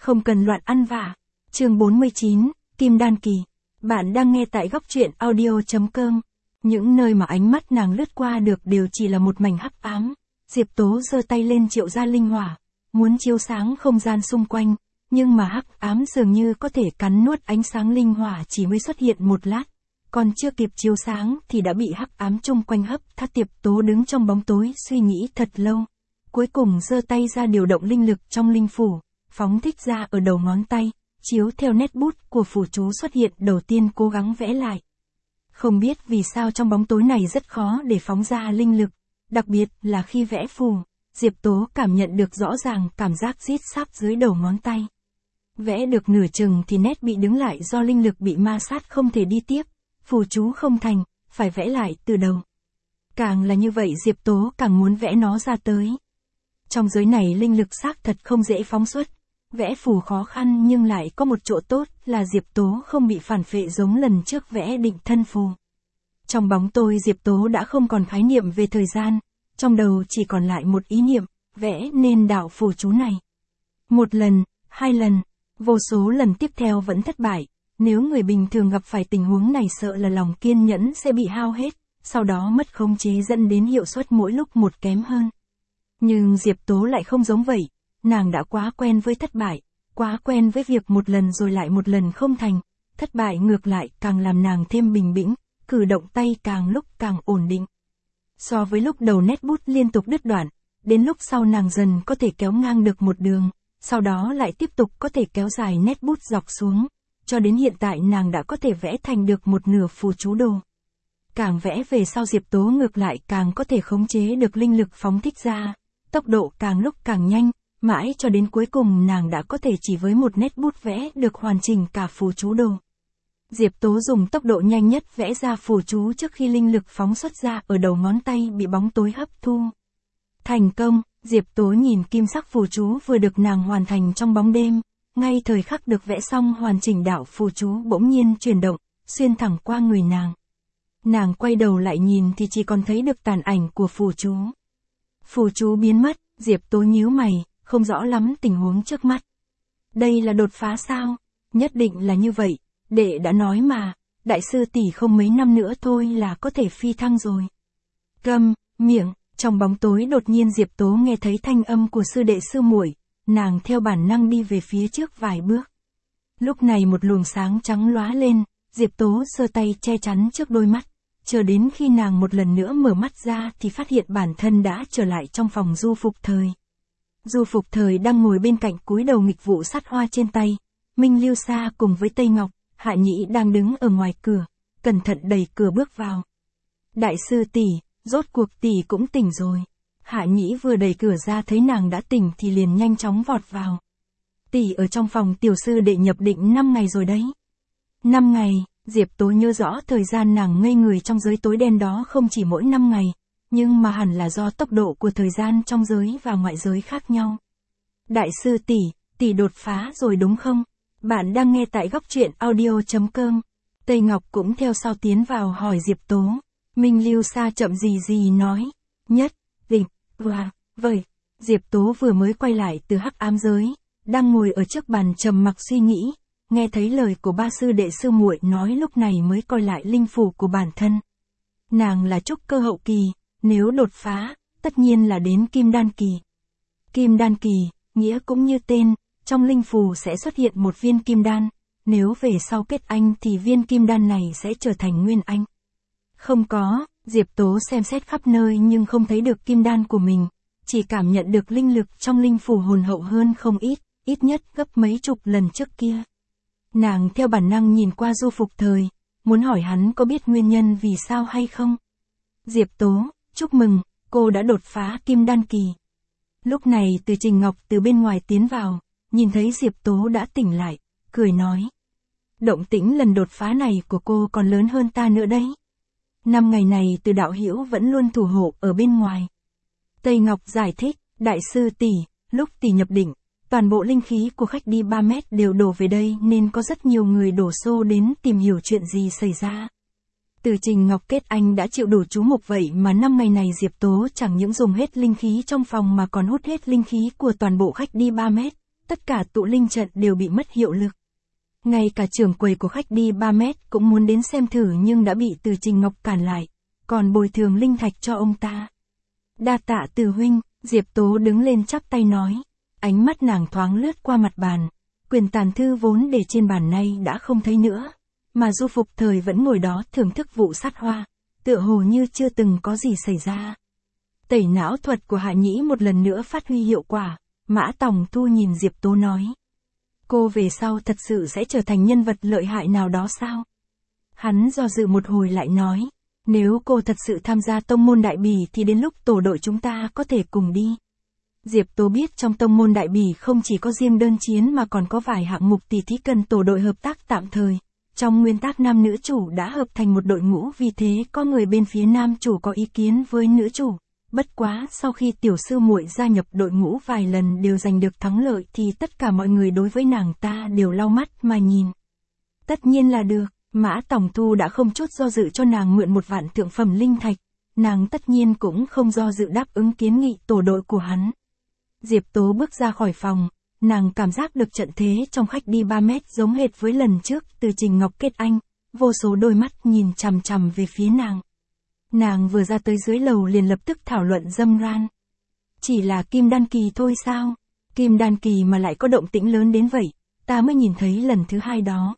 Không cần loạn ăn vạ. Chương 49, Kim Đan Kỳ. Bạn đang nghe tại góc truyện audio.com. Những nơi mà ánh mắt nàng lướt qua được đều chỉ là một mảnh hắc ám. Diệp Tố giơ tay lên triệu ra linh hỏa, muốn chiếu sáng không gian xung quanh, nhưng mà hắc ám dường như có thể cắn nuốt ánh sáng linh hỏa chỉ mới xuất hiện một lát. Còn chưa kịp chiếu sáng thì đã bị hắc ám chung quanh hấp thắt. Diệp Tố đứng trong bóng tối suy nghĩ thật lâu. Cuối cùng giơ tay ra điều động linh lực trong linh phủ, phóng thích ra ở đầu ngón tay, chiếu theo nét bút của phù chú xuất hiện đầu tiên cố gắng vẽ lại. Không biết vì sao trong bóng tối này rất khó để phóng ra linh lực, đặc biệt là khi vẽ phù, Diệp Tố cảm nhận được rõ ràng cảm giác rít sáp dưới đầu ngón tay. Vẽ được nửa chừng thì nét bị đứng lại do linh lực bị ma sát không thể đi tiếp, phù chú không thành, phải vẽ lại từ đầu. Càng là như vậy Diệp Tố càng muốn vẽ nó ra tới. Trong giới này linh lực xác thật không dễ phóng xuất, vẽ phù khó khăn nhưng lại có một chỗ tốt là Diệp Tố không bị phản phệ giống lần trước vẽ định thân phù. Trong bóng tối Diệp Tố đã không còn khái niệm về thời gian, trong đầu chỉ còn lại một ý niệm, vẽ nên đạo phù chú này. Một lần, hai lần, vô số lần tiếp theo vẫn thất bại, nếu người bình thường gặp phải tình huống này sợ là lòng kiên nhẫn sẽ bị hao hết, sau đó mất khống chế dẫn đến hiệu suất mỗi lúc một kém hơn. Nhưng Diệp Tố lại không giống vậy, nàng đã quá quen với thất bại, quá quen với việc một lần rồi lại một lần không thành, thất bại ngược lại càng làm nàng thêm bình tĩnh, cử động tay càng lúc càng ổn định. So với lúc đầu nét bút liên tục đứt đoạn, đến lúc sau nàng dần có thể kéo ngang được một đường, sau đó lại tiếp tục có thể kéo dài nét bút dọc xuống, cho đến hiện tại nàng đã có thể vẽ thành được một nửa phù chú đồ. Càng vẽ về sau Diệp Tố ngược lại càng có thể khống chế được linh lực phóng thích ra, tốc độ càng lúc càng nhanh, mãi cho đến cuối cùng nàng đã có thể chỉ với một nét bút vẽ được hoàn chỉnh cả phù chú đồ. Diệp Tố dùng tốc độ nhanh nhất vẽ ra phù chú trước khi linh lực phóng xuất ra ở đầu ngón tay bị bóng tối hấp thu. Thành công, Diệp Tố nhìn kim sắc phù chú vừa được nàng hoàn thành trong bóng đêm, ngay thời khắc được vẽ xong hoàn chỉnh đạo phù chú bỗng nhiên chuyển động, xuyên thẳng qua người nàng. Nàng quay đầu lại nhìn thì chỉ còn thấy được tàn ảnh của phù chú. Phù chú biến mất, Diệp Tố nhíu mày, không rõ lắm tình huống trước mắt. Đây là đột phá sao? Nhất định là như vậy, đệ đã nói mà, đại sư tỷ không mấy năm nữa thôi là có thể phi thăng rồi. Câm miệng, trong bóng tối đột nhiên Diệp Tố nghe thấy thanh âm của sư đệ sư muội, nàng theo bản năng đi về phía trước vài bước. Lúc này một luồng sáng trắng lóa lên, Diệp Tố giơ tay che chắn trước đôi mắt, chờ đến khi nàng một lần nữa mở mắt ra thì phát hiện bản thân đã trở lại trong phòng Du Phục Thời. Du Phục Thời đang ngồi bên cạnh cúi đầu nghịch vụ sắt hoa trên tay, Minh Lưu Sa cùng với Tây Ngọc, Hạ Nhĩ đang đứng ở ngoài cửa, cẩn thận đẩy cửa bước vào. Đại sư tỷ, rốt cuộc tỷ cũng tỉnh rồi. Hạ Nhĩ vừa đẩy cửa ra thấy nàng đã tỉnh thì liền nhanh chóng vọt vào. Tỷ ở trong phòng tiểu sư đệ nhập định 5 ngày rồi đấy. 5 ngày, Diệp Tố nhớ rõ thời gian nàng ngây người trong giới tối đen đó không chỉ mỗi 5 ngày, nhưng mà hẳn là do tốc độ của thời gian trong giới và ngoại giới khác nhau. Đại sư tỷ, tỷ đột phá rồi đúng không? Bạn đang nghe tại góc truyện audio.com. Tây Ngọc cũng theo sau tiến vào hỏi Diệp Tố. Minh Lưu Sa chậm gì nói. Nhất định, vậy. Diệp Tố vừa mới quay lại từ hắc ám giới, đang ngồi ở trước bàn trầm mặc suy nghĩ, nghe thấy lời của ba sư đệ sư muội nói lúc này mới coi lại linh phủ của bản thân. Nàng là trúc cơ hậu kỳ, nếu đột phá, tất nhiên là đến Kim Đan Kỳ. Kim Đan Kỳ, nghĩa cũng như tên, trong linh phù sẽ xuất hiện một viên kim đan, nếu về sau kết anh thì viên kim đan này sẽ trở thành nguyên anh. Không có, Diệp Tố xem xét khắp nơi nhưng không thấy được kim đan của mình, chỉ cảm nhận được linh lực trong linh phù hồn hậu hơn không ít, ít nhất gấp mấy chục lần trước kia. Nàng theo bản năng nhìn qua Du Phục Thời, muốn hỏi hắn có biết nguyên nhân vì sao hay không. Diệp Tố, chúc mừng, cô đã đột phá Kim Đan Kỳ. Lúc này Từ Trình Ngọc từ bên ngoài tiến vào, nhìn thấy Diệp Tố đã tỉnh lại, cười nói. Động tĩnh lần đột phá này của cô còn lớn hơn ta nữa đấy. 5 ngày này Từ đạo hữu vẫn luôn thủ hộ ở bên ngoài. Tây Ngọc giải thích, đại sư tỷ, lúc tỷ nhập định, toàn bộ linh khí của khách đi 3 mét đều đổ về đây nên có rất nhiều người đổ xô đến tìm hiểu chuyện gì xảy ra. Từ Trình Ngọc kết anh đã chịu đủ chú mục vậy mà 5 ngày này Diệp Tố chẳng những dùng hết linh khí trong phòng mà còn hút hết linh khí của toàn bộ khách đi 3 mét, tất cả tụ linh trận đều bị mất hiệu lực. Ngay cả trưởng quầy của khách đi 3 mét cũng muốn đến xem thử nhưng đã bị Từ Trình Ngọc cản lại, còn bồi thường linh thạch cho ông ta. Đa tạ Từ huynh, Diệp Tố đứng lên chắp tay nói. Ánh mắt nàng thoáng lướt qua mặt bàn, quyển tàn thư vốn để trên bàn nay đã không thấy nữa, mà Du Phục Thời vẫn ngồi đó thưởng thức vụ sát hoa, tựa hồ như chưa từng có gì xảy ra. Tẩy não thuật của Hạ Nhĩ một lần nữa phát huy hiệu quả, Mã Tòng Thu nhìn Diệp Tố nói. Cô về sau thật sự sẽ trở thành nhân vật lợi hại nào đó sao? Hắn do dự một hồi lại nói, nếu cô thật sự tham gia tông môn Đại Bỉ thì đến lúc tổ đội chúng ta có thể cùng đi. Diệp Tố biết trong tông môn Đại Bỉ không chỉ có riêng đơn chiến mà còn có vài hạng mục tỉ thí cần tổ đội hợp tác tạm thời. Trong nguyên tắc nam nữ chủ đã hợp thành một đội ngũ, vì thế có người bên phía nam chủ có ý kiến với nữ chủ. Bất quá sau khi tiểu sư muội gia nhập đội ngũ vài lần đều giành được thắng lợi thì tất cả mọi người đối với nàng ta đều lau mắt mà nhìn. Tất nhiên là được, Mã Tòng Thu đã không chút do dự cho nàng mượn 1 vạn thượng phẩm linh thạch. Nàng tất nhiên cũng không do dự đáp ứng kiến nghị tổ đội của hắn. Diệp Tố bước ra khỏi phòng, nàng cảm giác được trận thế trong khách đi 3 mét giống hệt với lần trước Từ Trình Ngọc kết anh, vô số đôi mắt nhìn chằm chằm về phía nàng. Nàng vừa ra tới dưới lầu liền lập tức thảo luận râm ran. Chỉ là kim đan kỳ thôi sao? Kim đan kỳ mà lại có động tĩnh lớn đến vậy, ta mới nhìn thấy lần thứ 2 đó.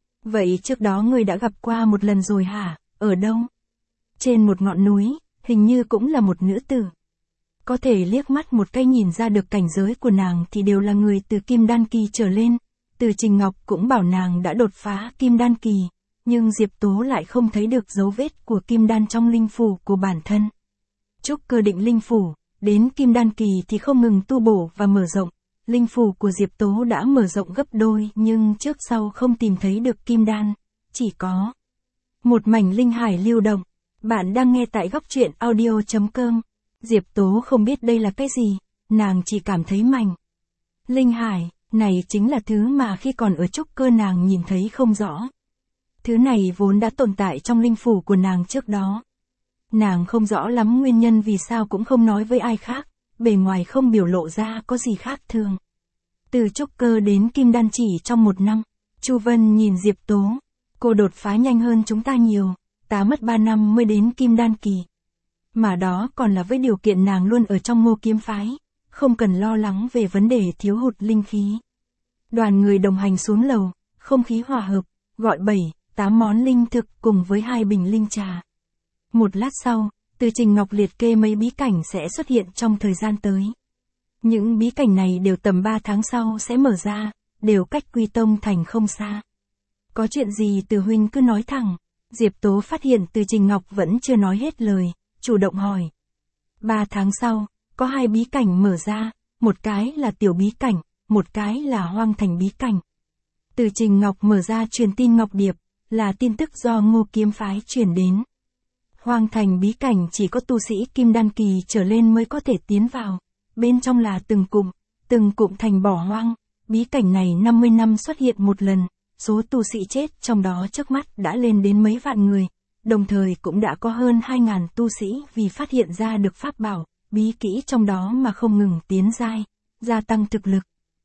Vậy trước đó người đã gặp qua một lần rồi hả? Ở đâu? Trên một ngọn núi, hình như cũng là một nữ tử. Có thể liếc mắt một cái nhìn ra được cảnh giới của nàng thì đều là người từ kim đan kỳ trở lên. Từ Trình Ngọc cũng bảo nàng đã đột phá kim đan kỳ, nhưng Diệp Tố lại không thấy được dấu vết của kim đan trong linh phủ của bản thân. Trúc Cơ định linh phủ, đến kim đan kỳ thì không ngừng tu bổ và mở rộng. Linh phủ của Diệp Tố đã mở rộng gấp đôi nhưng trước sau không tìm thấy được kim đan, chỉ có một mảnh linh hải lưu động. Bạn đang nghe tại góc truyện audio.com. Diệp Tố không biết đây là cái gì, nàng chỉ cảm thấy mảnh linh hải này chính là thứ mà khi còn ở trúc cơ nàng nhìn thấy không rõ. Thứ này vốn đã tồn tại trong linh phủ của nàng trước đó. Nàng không rõ lắm nguyên nhân vì sao cũng không nói với ai khác, bề ngoài không biểu lộ ra có gì khác thường. Từ trúc cơ đến kim đan chỉ trong 1 năm, Chu Vân nhìn Diệp Tố, cô đột phá nhanh hơn chúng ta nhiều, ta mất 3 năm mới đến kim đan kỳ. Mà đó còn là với điều kiện nàng luôn ở trong Ngô Kiếm phái, không cần lo lắng về vấn đề thiếu hụt linh khí. Đoàn người đồng hành xuống lầu, không khí hòa hợp, gọi 7-8 món linh thực cùng với 2 bình linh trà. Một lát sau, Từ Trình Ngọc liệt kê mấy bí cảnh sẽ xuất hiện trong thời gian tới. Những bí cảnh này đều tầm 3 tháng sau sẽ mở ra, đều cách Quy Tông Thành không xa. Có chuyện gì Từ huynh cứ nói thẳng. Diệp Tố phát hiện Từ Trình Ngọc vẫn chưa nói hết lời, chủ động hỏi. 3 tháng sau, có 2 bí cảnh mở ra, một cái là tiểu bí cảnh, một cái là hoang thành bí cảnh. Từ Trình Ngọc mở ra truyền tin Ngọc Điệp, là tin tức do Ngô Kiếm phái truyền đến. Hoang thành bí cảnh chỉ có tu sĩ kim đan kỳ trở lên mới có thể tiến vào, bên trong là từng cụm thành bỏ hoang, bí cảnh này 50 năm xuất hiện một lần, số tu sĩ chết trong đó trước mắt đã lên đến mấy vạn người. Đồng thời cũng đã có hơn 2.000 tu sĩ vì phát hiện ra được pháp bảo, bí kỹ trong đó mà không ngừng tiến giai, gia tăng thực lực.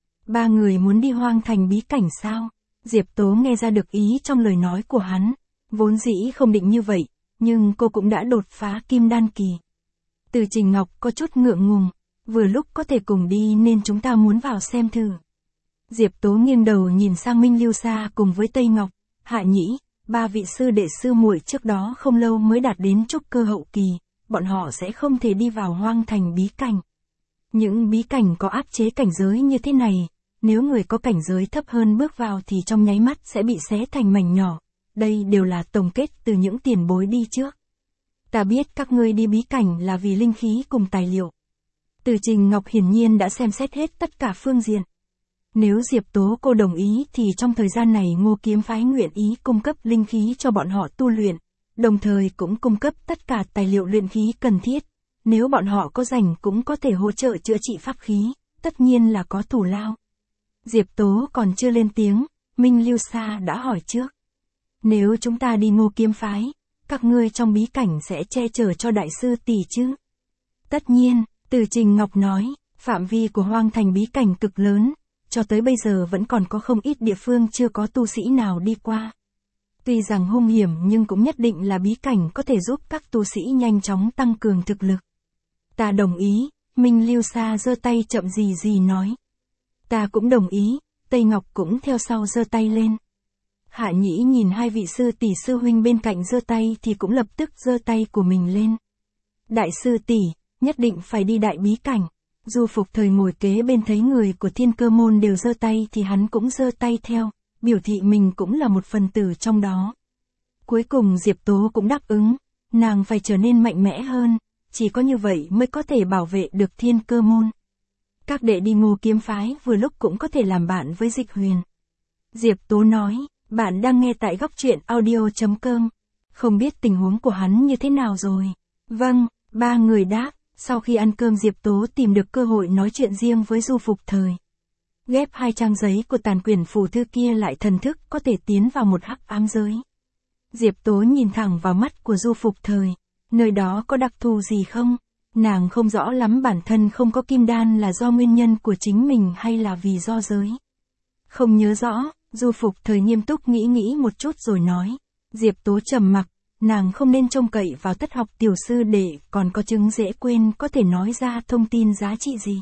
3 người muốn đi hoang thành bí cảnh sao? Diệp Tố nghe ra được ý trong lời nói của hắn, vốn dĩ không định như vậy, nhưng cô cũng đã đột phá kim đan kỳ. Từ Trình Ngọc có chút ngượng ngùng, vừa lúc có thể cùng đi nên chúng ta muốn vào xem thử. Diệp Tố nghiêng đầu nhìn sang Minh Lưu Sa cùng với Tây Ngọc, Hạ Nhĩ. 3 vị sư đệ sư muội trước đó không lâu mới đạt đến trúc cơ hậu kỳ, bọn họ sẽ không thể đi vào hoang thành bí cảnh. Những bí cảnh có áp chế cảnh giới như thế này, nếu người có cảnh giới thấp hơn bước vào thì trong nháy mắt sẽ bị xé thành mảnh nhỏ. Đây đều là tổng kết từ những tiền bối đi trước. Ta biết các ngươi đi bí cảnh là vì linh khí cùng tài liệu. Từ Trình Ngọc hiển nhiên đã xem xét hết tất cả phương diện. Nếu Diệp Tố cô đồng ý thì trong thời gian này Ngô Kiếm phái nguyện ý cung cấp linh khí cho bọn họ tu luyện, đồng thời cũng cung cấp tất cả tài liệu luyện khí cần thiết. Nếu bọn họ có rảnh cũng có thể hỗ trợ chữa trị pháp khí, tất nhiên là có thù lao. Diệp Tố còn chưa lên tiếng, Minh Lưu Sa đã hỏi trước. Nếu chúng ta đi Ngô Kiếm phái, các ngươi trong bí cảnh sẽ che chở cho đại sư tỷ chứ? Tất nhiên, Từ Trình Ngọc nói, phạm vi của hoang thành bí cảnh cực lớn. cho tới bây giờ vẫn còn có không ít địa phương chưa có tu sĩ nào đi qua. Tuy rằng hung hiểm nhưng cũng nhất định là bí cảnh có thể giúp các tu sĩ nhanh chóng tăng cường thực lực. Ta đồng ý, Minh Lưu Sa giơ tay chậm gì gì nói. Ta cũng đồng ý, Tây Ngọc cũng theo sau giơ tay lên. Hạ Nhĩ nhìn hai vị sư tỷ sư huynh bên cạnh giơ tay thì cũng lập tức giơ tay của mình lên. Đại sư tỷ, nhất định phải đi đại bí cảnh. Du Phục Thời ngồi kế bên thấy người của Thiên Cơ môn đều giơ tay thì hắn cũng giơ tay theo, biểu thị mình cũng là một phần tử trong đó. Cuối cùng Diệp Tố cũng đáp ứng, nàng phải trở nên mạnh mẽ hơn, chỉ có như vậy mới có thể bảo vệ được Thiên Cơ môn. Các đệ đi Ngô Kiếm phái vừa lúc cũng có thể làm bạn với Dịch Huyền. Diệp Tố nói, bạn đang nghe tại góc truyện audio.com. Không biết tình huống của hắn như thế nào rồi. Vâng, ba người đáp. Sau khi ăn cơm Diệp Tố tìm được cơ hội nói chuyện riêng với Du Phục Thời. Ghép 2 trang giấy của tàn quyển phù thư kia lại thần thức có thể tiến vào một hắc ám giới. Diệp Tố nhìn thẳng vào mắt của Du Phục Thời. Nơi đó có đặc thù gì không? Nàng không rõ lắm bản thân không có kim đan là do nguyên nhân của chính mình hay là vì do giới. Không nhớ rõ, Du Phục Thời nghiêm túc nghĩ một chút rồi nói. Diệp Tố trầm mặc. Nàng không nên trông cậy vào thất học tiểu sư để còn có chứng dễ quên có thể nói ra thông tin giá trị gì.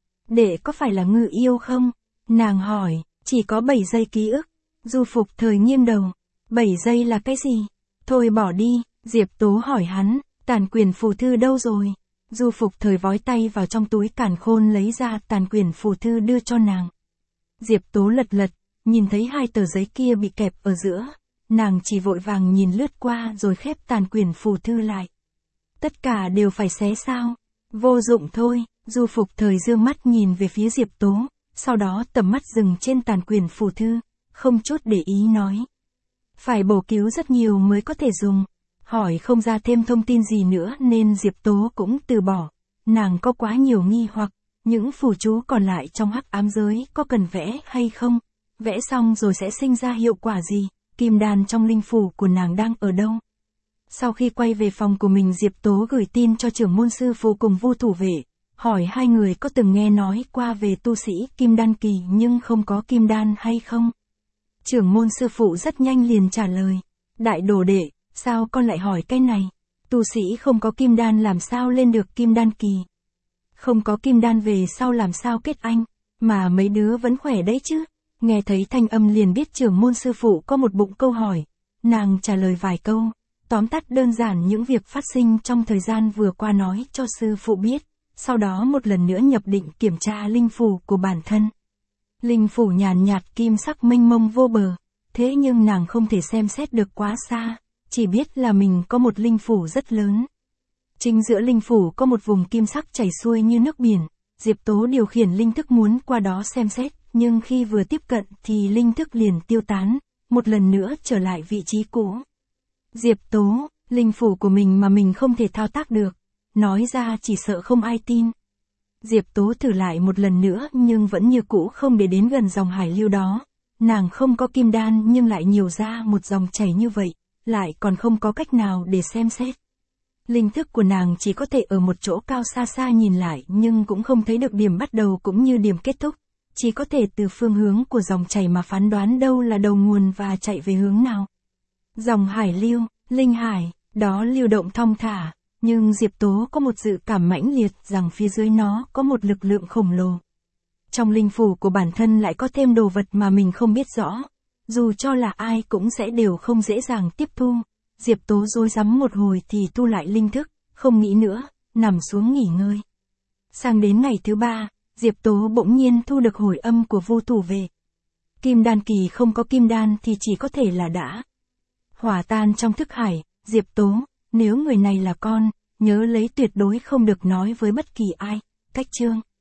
Đệ có phải là ngự yêu không? Nàng hỏi, chỉ có 7 giây ký ức. Du Phục Thời nghiêng đầu. 7 giây là cái gì? Thôi bỏ đi, Diệp Tố hỏi hắn, tàn quyển phù thư đâu rồi? Du Phục Thời vói tay vào trong túi càn khôn lấy ra tàn quyển phù thư đưa cho nàng. Diệp Tố lật, nhìn thấy 2 tờ giấy kia bị kẹp ở giữa. Nàng chỉ vội vàng nhìn lướt qua rồi khép tàn quyển phù thư lại. Tất cả đều phải xé sao? Vô dụng thôi, Du Phục Thời dương mắt nhìn về phía Diệp Tố, sau đó tầm mắt dừng trên tàn quyển phù thư, không chút để ý nói. Phải bổ cứu rất nhiều mới có thể dùng, hỏi không ra thêm thông tin gì nữa nên Diệp Tố cũng từ bỏ. Nàng có quá nhiều nghi hoặc, những phù chú còn lại trong hắc ám giới có cần vẽ hay không? Vẽ xong rồi sẽ sinh ra hiệu quả gì? Kim đan trong linh phủ của nàng đang ở đâu? Sau khi quay về phòng của mình Diệp Tố gửi tin cho trưởng môn sư phụ cùng Vu thủ vệ, hỏi hai người có từng nghe nói qua về tu sĩ kim đan kỳ nhưng không có kim đan hay không? Trưởng môn sư phụ rất nhanh liền trả lời, đại đồ đệ, sao con lại hỏi cái này? Tu sĩ không có kim đan làm sao lên được kim đan kỳ? Không có kim đan về sau làm sao kết anh? Mà mấy đứa vẫn khỏe đấy chứ? Nghe thấy thanh âm liền biết trưởng môn sư phụ có một bụng câu hỏi. Nàng trả lời vài câu, tóm tắt đơn giản những việc phát sinh trong thời gian vừa qua nói cho sư phụ biết, sau đó một lần nữa nhập định kiểm tra linh phủ của bản thân. Linh phủ nhàn nhạt kim sắc mênh mông vô bờ, thế nhưng nàng không thể xem xét được quá xa, chỉ biết là mình có một linh phủ rất lớn. Chính giữa linh phủ có một vùng kim sắc chảy xuôi như nước biển, Diệp Tố điều khiển linh thức muốn qua đó xem xét. Nhưng khi vừa tiếp cận thì linh thức liền tiêu tán, một lần nữa trở lại vị trí cũ. Diệp Tố, linh phủ của mình mà mình không thể thao tác được, nói ra chỉ sợ không ai tin. Diệp Tố thử lại một lần nữa nhưng vẫn như cũ không để đến gần dòng hải lưu đó. Nàng không có kim đan nhưng lại nhiều ra một dòng chảy như vậy, lại còn không có cách nào để xem xét. Linh thức của nàng chỉ có thể ở một chỗ cao xa xa nhìn lại nhưng cũng không thấy được điểm bắt đầu cũng như điểm kết thúc. Chỉ có thể từ phương hướng của dòng chảy mà phán đoán đâu là đầu nguồn và chạy về hướng nào. Dòng hải lưu, linh hải, đó lưu động thong thả, nhưng Diệp Tố có một dự cảm mãnh liệt rằng phía dưới nó có một lực lượng khổng lồ. Trong linh phủ của bản thân lại có thêm đồ vật mà mình không biết rõ, dù cho là ai cũng sẽ đều không dễ dàng tiếp thu. Diệp Tố rối rắm một hồi thì thu lại linh thức, không nghĩ nữa, nằm xuống nghỉ ngơi. Sang đến ngày thứ 3, Diệp Tố bỗng nhiên thu được hồi âm của Vu thủ về. Kim đan kỳ không có kim đan thì chỉ có thể là đã hỏa tan trong thức hải. Diệp Tố, nếu người này là con, nhớ lấy tuyệt đối không được nói với bất kỳ ai. Cách chương